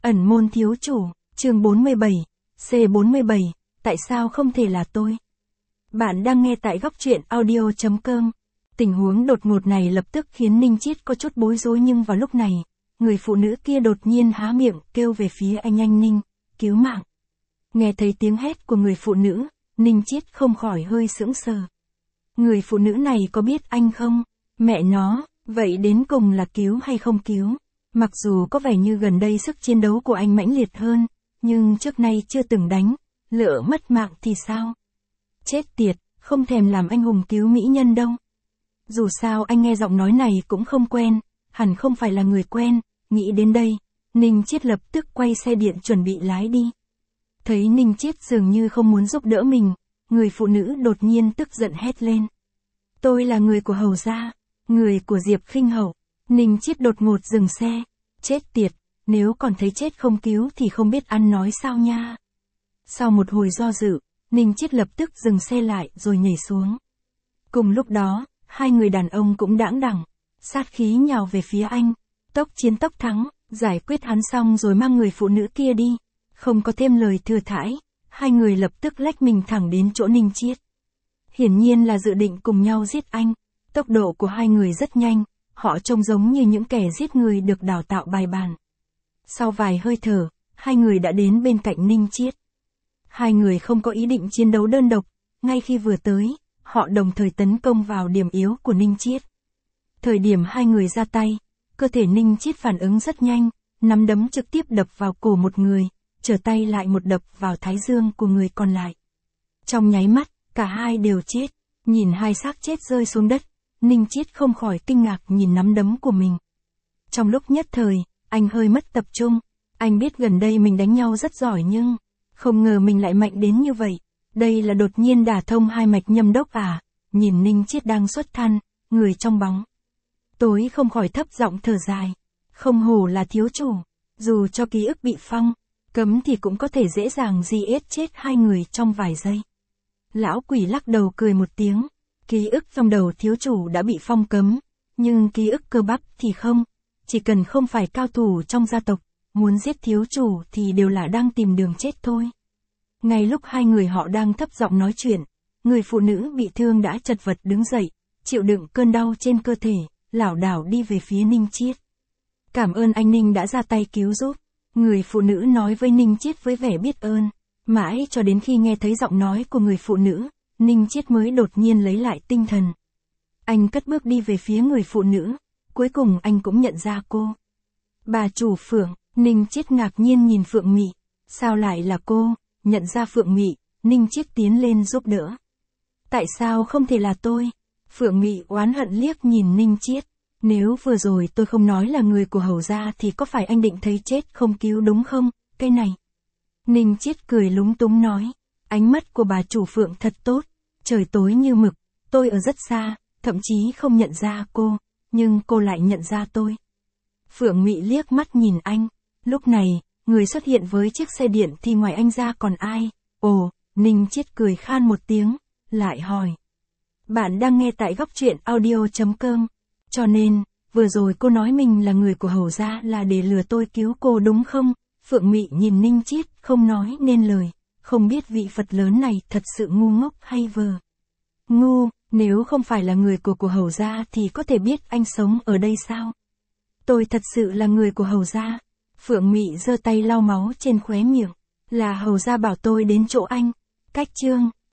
Ẩn môn thiếu chủ, chương 47, C47, tại sao không thể là tôi? Bạn đang nghe tại góc truyện audio.com. Tình huống đột ngột này lập tức khiến Ninh Chiết có chút bối rối, nhưng vào lúc này, người phụ nữ kia đột nhiên há miệng kêu về phía anh Ninh, cứu mạng. Nghe thấy tiếng hét của người phụ nữ, Ninh Chiết không khỏi hơi sững sờ. Người phụ nữ này có biết anh không? Mẹ nó, vậy đến cùng là cứu hay không cứu? Mặc dù có vẻ như gần đây sức chiến đấu của anh mãnh liệt hơn, nhưng trước nay chưa từng đánh, lỡ mất mạng thì sao? Chết tiệt, không thèm làm anh hùng cứu mỹ nhân đâu. Dù sao anh nghe giọng nói này cũng không quen, hẳn không phải là người quen, nghĩ đến đây, Ninh Chiết lập tức quay xe điện chuẩn bị lái đi. Thấy Ninh Chiết dường như không muốn giúp đỡ mình, người phụ nữ đột nhiên tức giận hét lên. Tôi là người của Hầu gia, người của Diệp Khinh Hầu. Ninh Chiết đột ngột dừng xe. Chết tiệt, nếu còn thấy chết không cứu thì không biết ăn nói sao nha. Sau một hồi do dự, Ninh Chiết lập tức dừng xe lại rồi nhảy xuống. Cùng lúc đó, hai người đàn ông cũng đãng đẳng, sát khí nhào về phía anh. Tốc chiến tốc thắng, giải quyết hắn xong rồi mang người phụ nữ kia đi. Không có thêm lời thừa thãi, hai người lập tức lách mình thẳng đến chỗ Ninh Chiết. Hiển nhiên là dự định cùng nhau giết anh. Tốc độ của hai người rất nhanh, họ trông giống như những kẻ giết người được đào tạo bài bản. Sau vài hơi thở, hai người đã đến bên cạnh Ninh Chiết. Hai người không có ý định chiến đấu đơn độc, ngay khi vừa tới, họ đồng thời tấn công vào điểm yếu của Ninh Chiết. Thời điểm hai người ra tay, cơ thể Ninh Chiết phản ứng rất nhanh, nắm đấm trực tiếp đập vào cổ một người, trở tay lại một đập vào thái dương của người còn lại. Trong nháy mắt, cả hai đều chết. Nhìn hai xác chết rơi xuống đất, Ninh Chiết không khỏi kinh ngạc nhìn nắm đấm của mình. Trong lúc nhất thời, anh hơi mất tập trung. Anh biết gần đây mình đánh nhau rất giỏi nhưng không ngờ mình lại mạnh đến như vậy. Đây là đột nhiên đả thông hai mạch nhâm đốc à? Nhìn Ninh Chiết đang xuất thân, người trong bóng tối không khỏi thấp giọng thở dài. Không hổ là thiếu chủ, dù cho ký ức bị phong cấm thì cũng có thể dễ dàng giết chết hai người trong vài giây. Lão quỷ lắc đầu cười một tiếng. Ký ức trong đầu thiếu chủ đã bị phong cấm, nhưng ký ức cơ bắp thì không. Chỉ cần không phải cao thủ trong gia tộc, muốn giết thiếu chủ thì đều là đang tìm đường chết thôi. Ngay lúc hai người họ đang thấp giọng nói chuyện, người phụ nữ bị thương đã chật vật đứng dậy, chịu đựng cơn đau trên cơ thể, lảo đảo đi về phía Ninh Chiết. Cảm ơn anh Ninh đã ra tay cứu giúp. Người phụ nữ nói với Ninh Chiết với vẻ biết ơn. Mãi cho đến khi nghe thấy giọng nói của người phụ nữ, Ninh Chiết mới đột nhiên lấy lại tinh thần. Anh cất bước đi về phía người phụ nữ, cuối cùng anh cũng nhận ra cô. Bà chủ Phượng. Ninh Chiết ngạc nhiên nhìn Phượng Mị. Sao lại là cô? Nhận ra Phượng Mị, Ninh Chiết tiến lên giúp đỡ. Tại sao không thể là tôi? Phượng Mị oán hận liếc nhìn Ninh Chiết. Nếu vừa rồi tôi không nói là người của Hầu gia thì có phải anh định thấy chết không cứu đúng không? Cái này. Ninh Chiết cười lúng túng nói. Ánh mắt của bà chủ Phượng thật tốt. Trời tối như mực, tôi ở rất xa, thậm chí không nhận ra cô, nhưng cô lại nhận ra tôi. Phượng Mị liếc mắt nhìn anh. Lúc này, người xuất hiện với chiếc xe điện thì ngoài anh ra còn ai? Ồ, Ninh Chiết cười khan một tiếng, lại hỏi. Bạn đang nghe tại góc truyện audio.com. Cho nên, vừa rồi cô nói mình là người của Hầu gia là để lừa tôi cứu cô đúng không? Phượng Mị nhìn Ninh Chiết không nói nên lời. Không biết vị Phật lớn này thật sự ngu ngốc hay vờ. Ngu, nếu không phải là người của Hầu gia thì có thể biết anh sống ở đây sao? Tôi thật sự là người của Hầu gia. Phượng Mị giơ tay lau máu trên khóe miệng. Là Hầu gia bảo tôi đến chỗ anh. Cách chương.